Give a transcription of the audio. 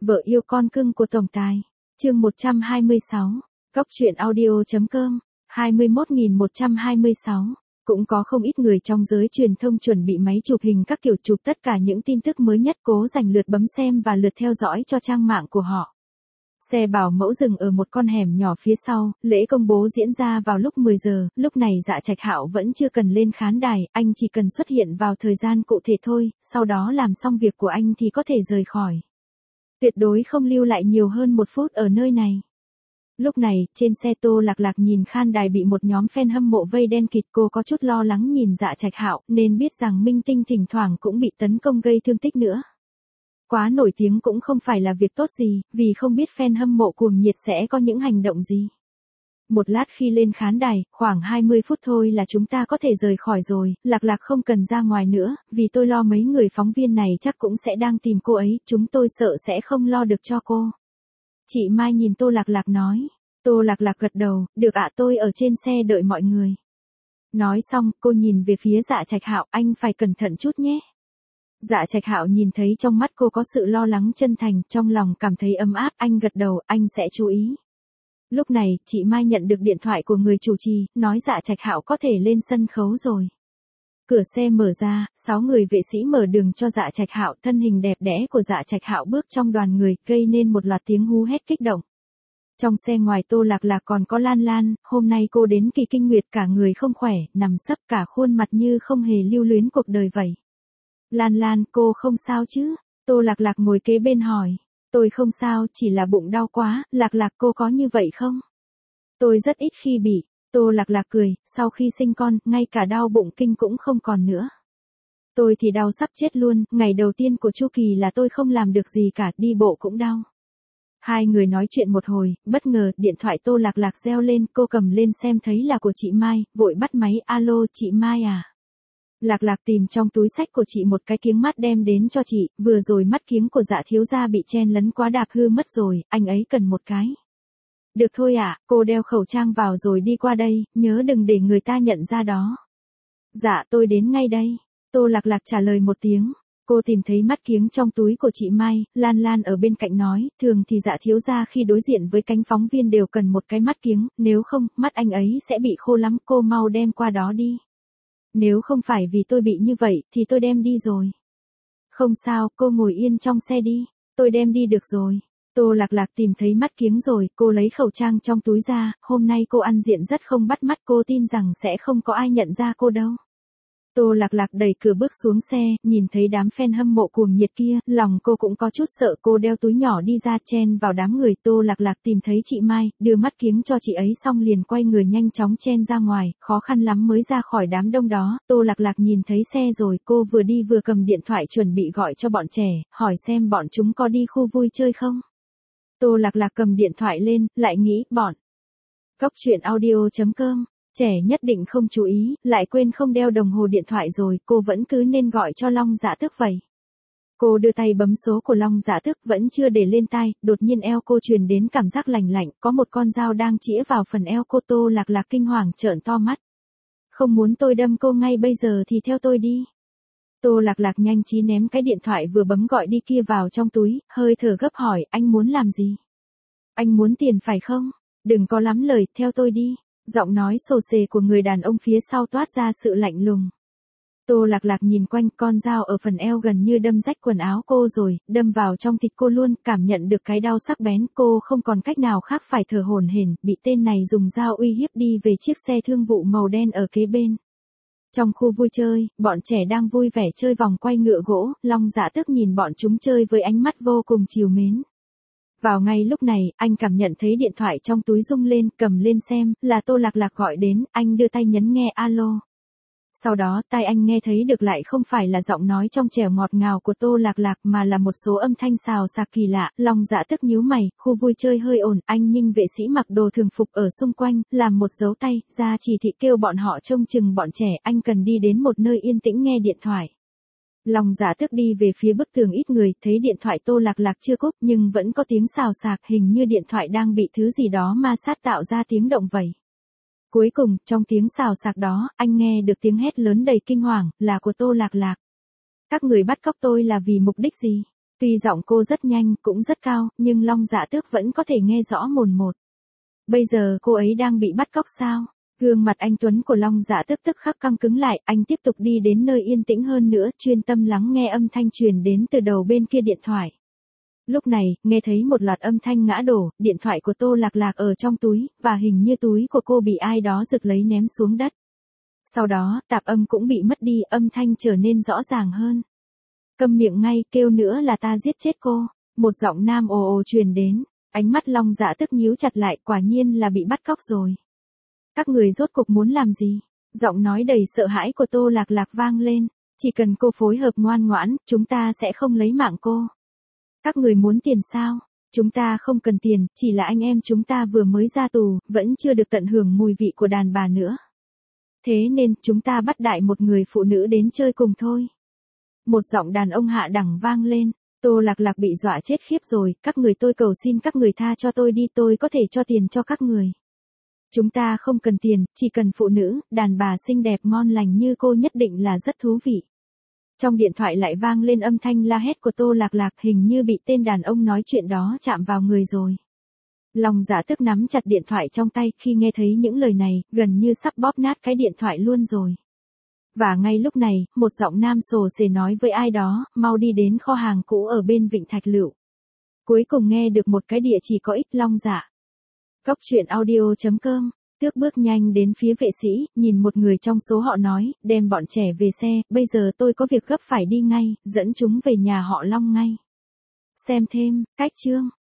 Vợ yêu con cưng của tổng tài. Chương 126. Cóc truyện audio.com. 21.126. Cũng có không ít người trong giới truyền thông chuẩn bị máy chụp hình các kiểu chụp tất cả những tin tức mới nhất, cố dành lượt bấm xem và lượt theo dõi cho trang mạng của họ. Xe bảo mẫu dừng ở một con hẻm nhỏ phía sau, lễ công bố diễn ra vào lúc 10 giờ, lúc này Dạ Trạch Hạo vẫn chưa cần lên khán đài, anh chỉ cần xuất hiện vào thời gian cụ thể thôi, sau đó làm xong việc của anh thì có thể rời khỏi. Tuyệt đối không lưu lại nhiều hơn 1 phút ở nơi này. Lúc này, trên xe Tô Lạc Lạc nhìn khán đài bị một nhóm fan hâm mộ vây đen kịt, cô có chút lo lắng nhìn Dạ Trạch Hạo, nên biết rằng minh tinh thỉnh thoảng cũng bị tấn công gây thương tích nữa. Quá nổi tiếng cũng không phải là việc tốt gì, vì không biết fan hâm mộ cuồng nhiệt sẽ có những hành động gì. Một lát khi lên khán đài, khoảng 20 phút thôi là chúng ta có thể rời khỏi rồi, Lạc Lạc không cần ra ngoài nữa, vì tôi lo mấy người phóng viên này chắc cũng sẽ đang tìm cô ấy, chúng tôi sợ sẽ không lo được cho cô. Chị Mai nhìn Tô Lạc Lạc nói. Tô Lạc Lạc gật đầu, được ạ, tôi ở trên xe đợi mọi người. Nói xong, cô nhìn về phía Dạ Trạch Hạo, anh phải cẩn thận chút nhé. Dạ Trạch Hạo nhìn thấy trong mắt cô có sự lo lắng chân thành, trong lòng cảm thấy ấm áp, anh gật đầu, anh sẽ chú ý. Lúc này, chị Mai nhận được điện thoại của người chủ trì, nói Dạ Trạch Hạo có thể lên sân khấu rồi. Cửa xe mở ra, 6 người vệ sĩ mở đường cho Dạ Trạch Hạo, thân hình đẹp đẽ của Dạ Trạch Hạo bước trong đoàn người, gây nên một loạt tiếng hú hét kích động. Trong xe ngoài Tô Lạc Lạc còn có Lan Lan, hôm nay cô đến kỳ kinh nguyệt, cả người không khỏe, nằm sấp, cả khuôn mặt như không hề lưu luyến cuộc đời vậy. Lan Lan, cô không sao chứ? Tô Lạc Lạc ngồi kế bên hỏi. Tôi không sao, chỉ là bụng đau quá, Lạc Lạc cô có như vậy không? Tôi rất ít khi bị. Tô Lạc Lạc cười, sau khi sinh con, ngay cả đau bụng kinh cũng không còn nữa. Tôi thì đau sắp chết luôn, ngày đầu tiên của chu kỳ là tôi không làm được gì cả, đi bộ cũng đau. Hai người nói chuyện một hồi, bất ngờ, điện thoại Tô Lạc Lạc reo lên, cô cầm lên xem thấy là của chị Mai, vội bắt máy, alo, chị Mai à? Lạc Lạc tìm trong túi sách của chị một cái kiếng mắt đem đến cho chị, vừa rồi mắt kiếng của Dạ thiếu gia bị chen lấn quá đạp hư mất rồi, anh ấy cần một cái. Được thôi ạ, cô đeo khẩu trang vào rồi đi qua đây, nhớ đừng để người ta nhận ra đó. Dạ tôi đến ngay đây. Tô Lạc Lạc trả lời một tiếng. Cô tìm thấy mắt kiếng trong túi của chị Mai, Lan Lan ở bên cạnh nói, thường thì Dạ thiếu gia khi đối diện với cánh phóng viên đều cần một cái mắt kiếng, nếu không, mắt anh ấy sẽ bị khô lắm, cô mau đem qua đó đi. Nếu không phải vì tôi bị như vậy, thì tôi đem đi rồi. Không sao, cô ngồi yên trong xe đi, tôi đem đi được rồi. Tô Lạc Lạc tìm thấy mắt kiếng rồi, cô lấy khẩu trang trong túi ra, hôm nay cô ăn diện rất không bắt mắt, cô tin rằng sẽ không có ai nhận ra cô đâu. Tô Lạc Lạc đẩy cửa bước xuống xe, nhìn thấy đám fan hâm mộ cuồng nhiệt kia, lòng cô cũng có chút sợ, cô đeo túi nhỏ đi ra chen vào đám người. Tô Lạc Lạc tìm thấy chị Mai, đưa mắt kiếng cho chị ấy xong liền quay người nhanh chóng chen ra ngoài, khó khăn lắm mới ra khỏi đám đông đó. Tô Lạc Lạc nhìn thấy xe rồi, cô vừa đi vừa cầm điện thoại chuẩn bị gọi cho bọn trẻ, hỏi xem bọn chúng có đi khu vui chơi không. Tô Lạc Lạc cầm điện thoại lên, lại nghĩ, bọn Cóc truyện audio.com. Trẻ nhất định không chú ý, lại quên không đeo đồng hồ điện thoại rồi, cô vẫn cứ nên gọi cho Long Dạ Tước vậy. Cô đưa tay bấm số của Long Dạ Tước, vẫn chưa để lên tai, đột nhiên eo cô truyền đến cảm giác lạnh lạnh, có một con dao đang chĩa vào phần eo cô. Tô Lạc Lạc kinh hoàng trợn to mắt. Không muốn tôi đâm cô ngay bây giờ thì theo tôi đi. Tô Lạc Lạc nhanh trí ném cái điện thoại vừa bấm gọi đi kia vào trong túi, hơi thở gấp hỏi, anh muốn làm gì? Anh muốn tiền phải không? Đừng có lắm lời, theo tôi đi. Giọng nói xồ xề của người đàn ông phía sau toát ra sự lạnh lùng. Tô Lạc Lạc nhìn quanh, con dao ở phần eo gần như đâm rách quần áo cô rồi, đâm vào trong thịt cô luôn, cảm nhận được cái đau sắc bén, cô không còn cách nào khác phải thở hổn hển, bị tên này dùng dao uy hiếp đi về chiếc xe thương vụ màu đen ở kế bên. Trong khu vui chơi, bọn trẻ đang vui vẻ chơi vòng quay ngựa gỗ, Long Dạ Tước nhìn bọn chúng chơi với ánh mắt vô cùng trìu mến. Vào ngay lúc này, anh cảm nhận thấy điện thoại trong túi rung lên, cầm lên xem, là Tô Lạc Lạc gọi đến, anh đưa tay nhấn nghe alo. Sau đó, tai anh nghe thấy được lại không phải là giọng nói trong trẻo ngọt ngào của Tô Lạc Lạc mà là một số âm thanh xào xạc kỳ lạ. Long Dạ Tước nhíu mày, khu vui chơi hơi ồn, anh nhưng vệ sĩ mặc đồ thường phục ở xung quanh, làm một dấu tay, ra chỉ thị kêu bọn họ trông chừng bọn trẻ, anh cần đi đến một nơi yên tĩnh nghe điện thoại. Long Dạ Tước đi về phía bức tường ít người, thấy điện thoại Tô Lạc Lạc chưa cúp nhưng vẫn có tiếng xào xạc, hình như điện thoại đang bị thứ gì đó ma sát tạo ra tiếng động vậy. Cuối cùng, trong tiếng xào xạc đó, anh nghe được tiếng hét lớn đầy kinh hoàng, là của Tô Lạc Lạc. Các người bắt cóc tôi là vì mục đích gì? Tuy giọng cô rất nhanh, cũng rất cao, nhưng Long Dạ Tước vẫn có thể nghe rõ mồn một. Bây giờ cô ấy đang bị bắt cóc sao? Gương mặt anh Tuấn của Long Dạ Tước tức khắc căng cứng lại, anh tiếp tục đi đến nơi yên tĩnh hơn nữa, chuyên tâm lắng nghe âm thanh truyền đến từ đầu bên kia điện thoại. Lúc này, nghe thấy một loạt âm thanh ngã đổ, điện thoại của Tô Lạc Lạc ở trong túi, và hình như túi của cô bị ai đó giật lấy ném xuống đất. Sau đó, tạp âm cũng bị mất đi, âm thanh trở nên rõ ràng hơn. Câm miệng ngay, kêu nữa là ta giết chết cô. Một giọng nam ồ ồ truyền đến, ánh mắt Long Dạ Tước nhíu chặt lại, quả nhiên là bị bắt cóc rồi. Các người rốt cục muốn làm gì? Giọng nói đầy sợ hãi của Tô Lạc Lạc vang lên, chỉ cần cô phối hợp ngoan ngoãn, chúng ta sẽ không lấy mạng cô. Các người muốn tiền sao? Chúng ta không cần tiền, chỉ là anh em chúng ta vừa mới ra tù, vẫn chưa được tận hưởng mùi vị của đàn bà nữa. Thế nên, chúng ta bắt đại một người phụ nữ đến chơi cùng thôi. Một giọng đàn ông hạ đẳng vang lên, Tô Lạc Lạc bị dọa chết khiếp rồi, các người tôi cầu xin các người tha cho tôi đi, tôi có thể cho tiền cho các người. Chúng ta không cần tiền, chỉ cần phụ nữ, đàn bà xinh đẹp ngon lành như cô nhất định là rất thú vị. Trong điện thoại lại vang lên âm thanh la hét của Tô Lạc Lạc, hình như bị tên đàn ông nói chuyện đó chạm vào người rồi. Long Dạ Tước nắm chặt điện thoại trong tay, khi nghe thấy những lời này, gần như sắp bóp nát cái điện thoại luôn rồi. Và ngay lúc này, một giọng nam xồ xề nói với ai đó, mau đi đến kho hàng cũ ở bên Vịnh Thạch Lựu. Cuối cùng nghe được một cái địa chỉ có ích Long Dạ. Cốc truyện audio.com, Tước bước nhanh đến phía vệ sĩ, nhìn một người trong số họ nói, đem bọn trẻ về xe, bây giờ tôi có việc gấp phải đi ngay, dẫn chúng về nhà họ Long ngay. Xem thêm, cách chương.